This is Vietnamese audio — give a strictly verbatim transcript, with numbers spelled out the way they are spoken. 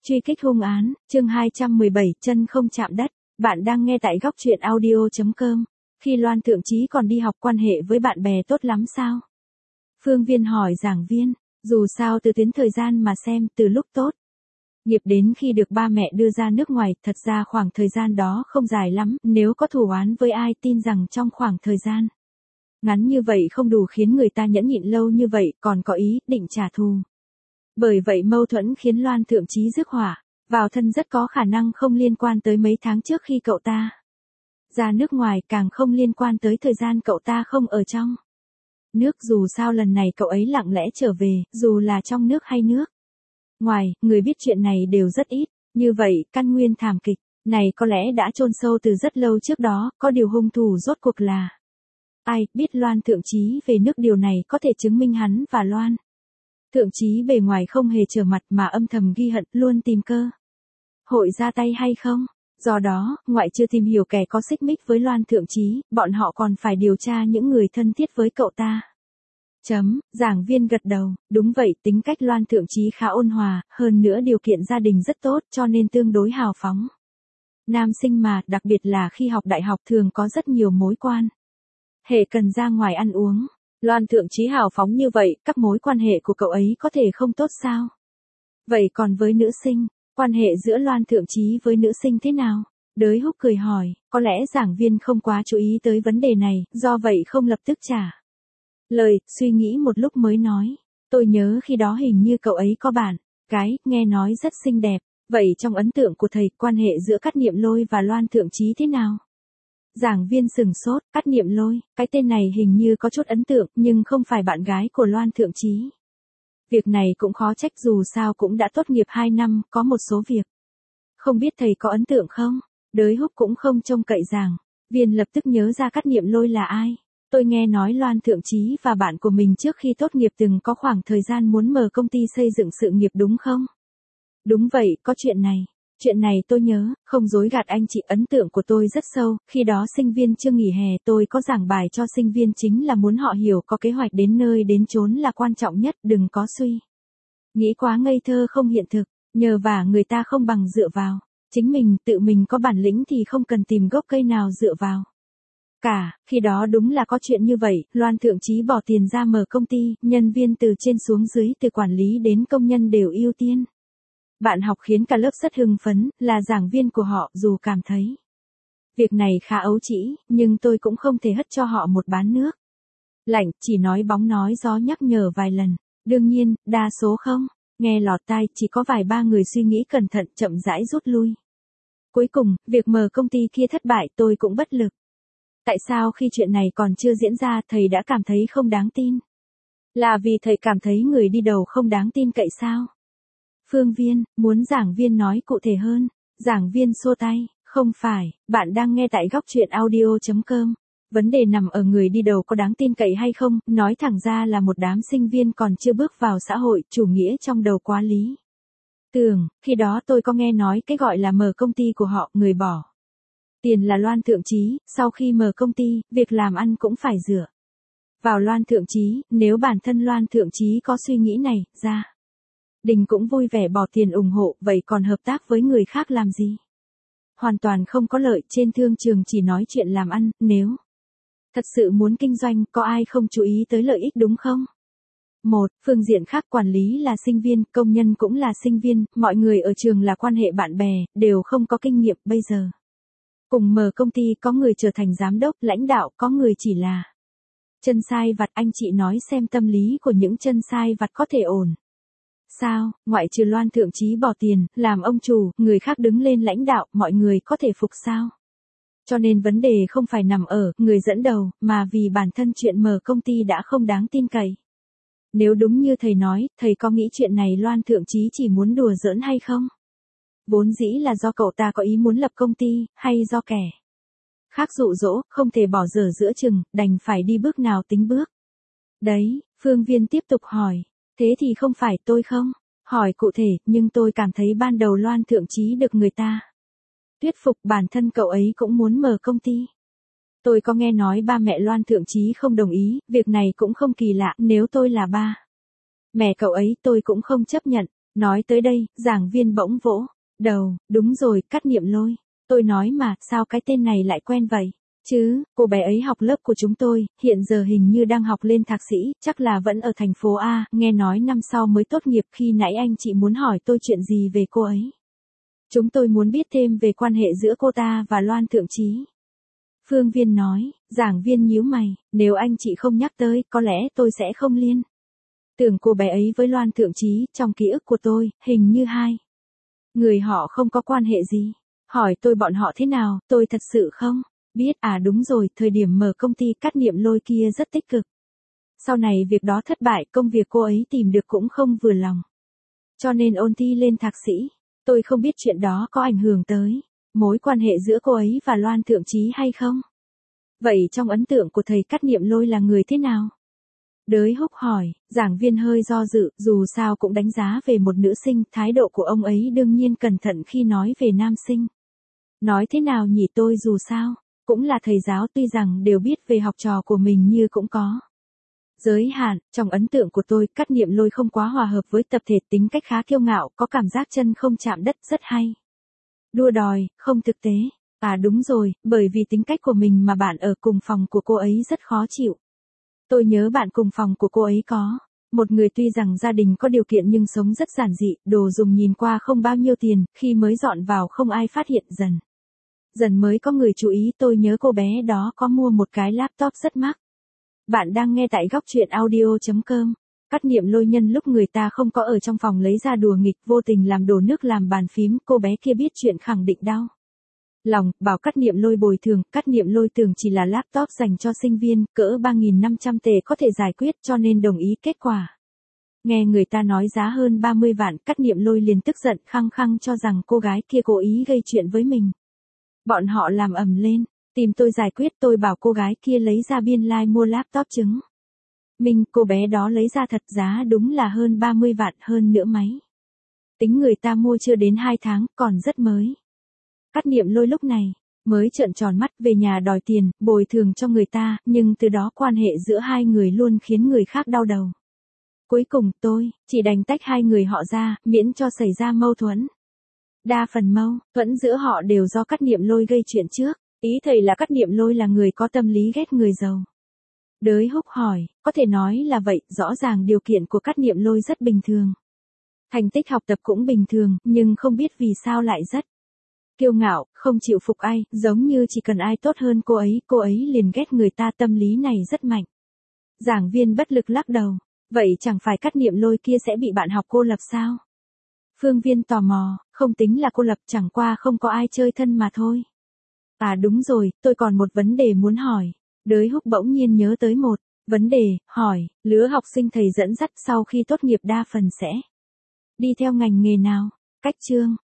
Truy kích hung án, chương hai trăm mười bảy, chân không chạm đất. Bạn đang nghe tại góc truyện audio chấm com. Khi Loan Thượng Chí còn đi học quan hệ với bạn bè tốt lắm sao? Phương Viên hỏi giảng viên, dù sao từ tuyến thời gian mà xem, từ lúc tốt nghiệp đến khi được ba mẹ đưa ra nước ngoài, thật ra khoảng thời gian đó không dài lắm, nếu có thù oán với ai tin rằng trong khoảng thời gian ngắn như vậy không đủ khiến người ta nhẫn nhịn lâu như vậy, còn có ý định trả thù. Bởi vậy mâu thuẫn khiến Loan Thượng Chí rước họa vào thân rất có khả năng không liên quan tới mấy tháng trước khi cậu ta ra nước ngoài, càng không liên quan tới thời gian cậu ta không ở trong nước. Dù sao lần này cậu ấy lặng lẽ trở về, dù là trong nước hay nước ngoài, người biết chuyện này đều rất ít. Như vậy, căn nguyên thảm kịch này có lẽ đã chôn sâu từ rất lâu trước đó, có điều hung thủ rốt cuộc là ai, biết Loan Thượng Chí về nước, điều này có thể chứng minh hắn và Loan Thượng Chí bề ngoài không hề trở mặt mà âm thầm ghi hận, luôn tìm cơ hội ra tay hay không. Do đó, ngoại trừ tìm hiểu kẻ có xích mích với Loan Thượng Chí, bọn họ còn phải điều tra những người thân thiết với cậu ta. Chấm, giảng viên gật đầu, đúng vậy, tính cách Loan Thượng Chí khá ôn hòa, hơn nữa điều kiện gia đình rất tốt cho nên tương đối hào phóng. Nam sinh mà, đặc biệt là khi học đại học thường có rất nhiều mối quan hệ cần ra ngoài ăn uống. Loan Thượng Chí hào phóng như vậy, các mối quan hệ của cậu ấy có thể không tốt sao? Vậy còn với nữ sinh, quan hệ giữa Loan Thượng Chí với nữ sinh thế nào? Đới Húc cười hỏi, có lẽ giảng viên không quá chú ý tới vấn đề này, do vậy không lập tức trả lời, suy nghĩ một lúc mới nói, tôi nhớ khi đó hình như cậu ấy có bạn gái, nghe nói rất xinh đẹp. Vậy trong ấn tượng của thầy, quan hệ giữa Cát Niệm Lôi và Loan Thượng Chí thế nào? Giảng viên sừng sốt, Cát Niệm Lôi, cái tên này hình như có chút ấn tượng, nhưng không phải bạn gái của Loan Thượng Chí. Việc này cũng khó trách, dù sao cũng đã tốt nghiệp hai năm, có một số việc không biết thầy có ấn tượng không? Đới Húc cũng không trông cậy giảng viên lập tức nhớ ra Cát Niệm Lôi là ai. Tôi nghe nói Loan Thượng Chí và bạn của mình trước khi tốt nghiệp từng có khoảng thời gian muốn mở công ty xây dựng sự nghiệp đúng không? Đúng vậy, có chuyện này. Chuyện này tôi nhớ, không dối gạt anh chị, ấn tượng của tôi rất sâu, khi đó sinh viên chưa nghỉ hè tôi có giảng bài cho sinh viên, chính là muốn họ hiểu có kế hoạch đến nơi đến chốn là quan trọng nhất, đừng có suy nghĩ quá ngây thơ không hiện thực, nhờ vả người ta không bằng dựa vào chính mình, tự mình có bản lĩnh thì không cần tìm gốc cây nào dựa vào cả. Khi đó đúng là có chuyện như vậy, Loan Thượng Chí bỏ tiền ra mở công ty, nhân viên từ trên xuống dưới, từ quản lý đến công nhân đều ưu tiên bạn học, khiến cả lớp rất hưng phấn, là giảng viên của họ, dù cảm thấy việc này khá ấu trĩ, nhưng tôi cũng không thể hất cho họ một bán nước lạnh, chỉ nói bóng nói gió nhắc nhở vài lần. Đương nhiên, đa số không nghe lọt tai, chỉ có vài ba người suy nghĩ cẩn thận, chậm rãi rút lui. Cuối cùng, việc mở công ty kia thất bại, tôi cũng bất lực. Tại sao khi chuyện này còn chưa diễn ra, thầy đã cảm thấy không đáng tin? Là vì thầy cảm thấy người đi đầu không đáng tin cậy sao? Phương Viên, muốn giảng viên nói cụ thể hơn. Giảng viên xua tay, không phải, bạn đang nghe tại góc truyện audio chấm com. Vấn đề nằm ở người đi đầu có đáng tin cậy hay không, nói thẳng ra là một đám sinh viên còn chưa bước vào xã hội, chủ nghĩa trong đầu quá lý tưởng. Khi đó tôi có nghe nói cái gọi là mở công ty của họ, người bỏ tiền là Loan Thượng Chí, sau khi mở công ty, việc làm ăn cũng phải dựa vào Loan Thượng Chí, nếu bản thân Loan Thượng Chí có suy nghĩ này, gia đình cũng vui vẻ bỏ tiền ủng hộ, vậy còn hợp tác với người khác làm gì? Hoàn toàn không có lợi, trên thương trường chỉ nói chuyện làm ăn, nếu thật sự muốn kinh doanh, có ai không chú ý tới lợi ích đúng không? Một, phương diện khác, quản lý là sinh viên, công nhân cũng là sinh viên, mọi người ở trường là quan hệ bạn bè, đều không có kinh nghiệm, bây giờ cùng mở công ty, có người trở thành giám đốc, lãnh đạo, có người chỉ là chân sai vặt. Anh chị nói xem tâm lý của những chân sai vặt có thể ổn sao? Ngoại trừ Loan Thượng Chí bỏ tiền, làm ông chủ, người khác đứng lên lãnh đạo, mọi người có thể phục sao? Cho nên vấn đề không phải nằm ở người dẫn đầu, mà vì bản thân chuyện mở công ty đã không đáng tin cậy. Nếu đúng như thầy nói, thầy có nghĩ chuyện này Loan Thượng Chí chỉ muốn đùa giỡn hay không? Vốn dĩ là do cậu ta có ý muốn lập công ty, hay do kẻ khác dụ dỗ, không thể bỏ dở giữa chừng, đành phải đi bước nào tính bước đấy. Phương Viên tiếp tục hỏi, thế thì không phải tôi không hỏi cụ thể, nhưng tôi cảm thấy ban đầu Loan Thượng Chí được người ta thuyết phục, bản thân cậu ấy cũng muốn mở công ty. Tôi có nghe nói ba mẹ Loan Thượng Chí không đồng ý, việc này cũng không kỳ lạ, nếu tôi là ba mẹ cậu ấy tôi cũng không chấp nhận. Nói tới đây, giảng viên bỗng vỗ đầu, đúng rồi, Cát Niệm Lôi. Tôi nói mà, sao cái tên này lại quen vậy? Chứ, cô bé ấy học lớp của chúng tôi, hiện giờ hình như đang học lên thạc sĩ, chắc là vẫn ở thành phố A, nghe nói năm sau mới tốt nghiệp. Khi nãy anh chị muốn hỏi tôi chuyện gì về cô ấy. Chúng tôi muốn biết thêm về quan hệ giữa cô ta và Loan Thượng Trí. Phương Viên nói, giảng viên nhíu mày, nếu anh chị không nhắc tới, có lẽ tôi sẽ không liên tưởng cô bé ấy với Loan Thượng Trí, trong ký ức của tôi, hình như hai người họ không có quan hệ gì. Hỏi tôi bọn họ thế nào, tôi thật sự không biết. À đúng rồi, thời điểm mở công ty Cát Niệm Lôi kia rất tích cực. Sau này việc đó thất bại, công việc cô ấy tìm được cũng không vừa lòng. Cho nên ôn thi lên thạc sĩ. Tôi không biết chuyện đó có ảnh hưởng tới mối quan hệ giữa cô ấy và Loan Thượng Trí hay không. Vậy trong ấn tượng của thầy Cát Niệm Lôi là người thế nào? Đới Húc hỏi, giảng viên hơi do dự, dù sao cũng đánh giá về một nữ sinh, thái độ của ông ấy đương nhiên cẩn thận khi nói về nam sinh. Nói thế nào nhỉ, tôi dù sao cũng là thầy giáo, tuy rằng đều biết về học trò của mình như cũng có giới hạn. Trong ấn tượng của tôi, Cát Niệm Lôi không quá hòa hợp với tập thể, tính cách khá kiêu ngạo, có cảm giác chân không chạm đất, rất hay đua đòi, không thực tế. À đúng rồi, bởi vì tính cách của mình mà bạn ở cùng phòng của cô ấy rất khó chịu. Tôi nhớ bạn cùng phòng của cô ấy có một người tuy rằng gia đình có điều kiện nhưng sống rất giản dị, đồ dùng nhìn qua không bao nhiêu tiền, khi mới dọn vào không ai phát hiện, dần dần mới có người chú ý. Tôi nhớ cô bé đó có mua một cái laptop rất mắc. Bạn đang nghe tại góc truyện audio chấm com. Cát Niệm Lôi nhân lúc người ta không có ở trong phòng lấy ra đùa nghịch, vô tình làm đổ nước làm bàn phím. Cô bé kia biết chuyện khẳng định đau lòng, bảo Cát Niệm Lôi bồi thường. Cát Niệm Lôi tưởng chỉ là laptop dành cho sinh viên, cỡ ba nghìn năm trăm tệ có thể giải quyết, cho nên đồng ý. Kết quả nghe người ta nói giá hơn ba mươi vạn, Cát Niệm Lôi liền tức giận, khăng khăng cho rằng cô gái kia cố ý gây chuyện với mình. Bọn họ làm ầm lên, tìm tôi giải quyết. Tôi bảo cô gái kia lấy ra biên lai like mua laptop chứng minh cô bé đó lấy ra thật, giá đúng là hơn ba mươi vạn, hơn nữa máy tính người ta mua chưa đến hai tháng, còn rất mới. Cát Niệm Lôi lúc này mới trợn tròn mắt, về nhà đòi tiền bồi thường cho người ta, nhưng từ đó quan hệ giữa hai người luôn khiến người khác đau đầu. Cuối cùng tôi chỉ đành tách hai người họ ra, miễn cho xảy ra mâu thuẫn. Đa phần mâu thuẫn giữa họ đều do Cát Niệm Lôi gây chuyện trước. Ý thầy là Cát Niệm Lôi là người có tâm lý ghét người giàu. Đới Húc hỏi, có thể nói là vậy, rõ ràng điều kiện của Cát Niệm Lôi rất bình thường. Thành tích học tập cũng bình thường, nhưng không biết vì sao lại rất kiêu ngạo, không chịu phục ai, giống như chỉ cần ai tốt hơn cô ấy, cô ấy liền ghét người ta, tâm lý này rất mạnh. Giảng viên bất lực lắc đầu, vậy chẳng phải Cát Niệm Lôi kia sẽ bị bạn học cô lập sao? Phương Viên tò mò, không tính là cô lập, chẳng qua không có ai chơi thân mà thôi. À đúng rồi, tôi còn một vấn đề muốn hỏi. Đới Húc bỗng nhiên nhớ tới một vấn đề, hỏi, lứa học sinh thầy dẫn dắt sau khi tốt nghiệp đa phần sẽ đi theo ngành nghề nào? Cách chương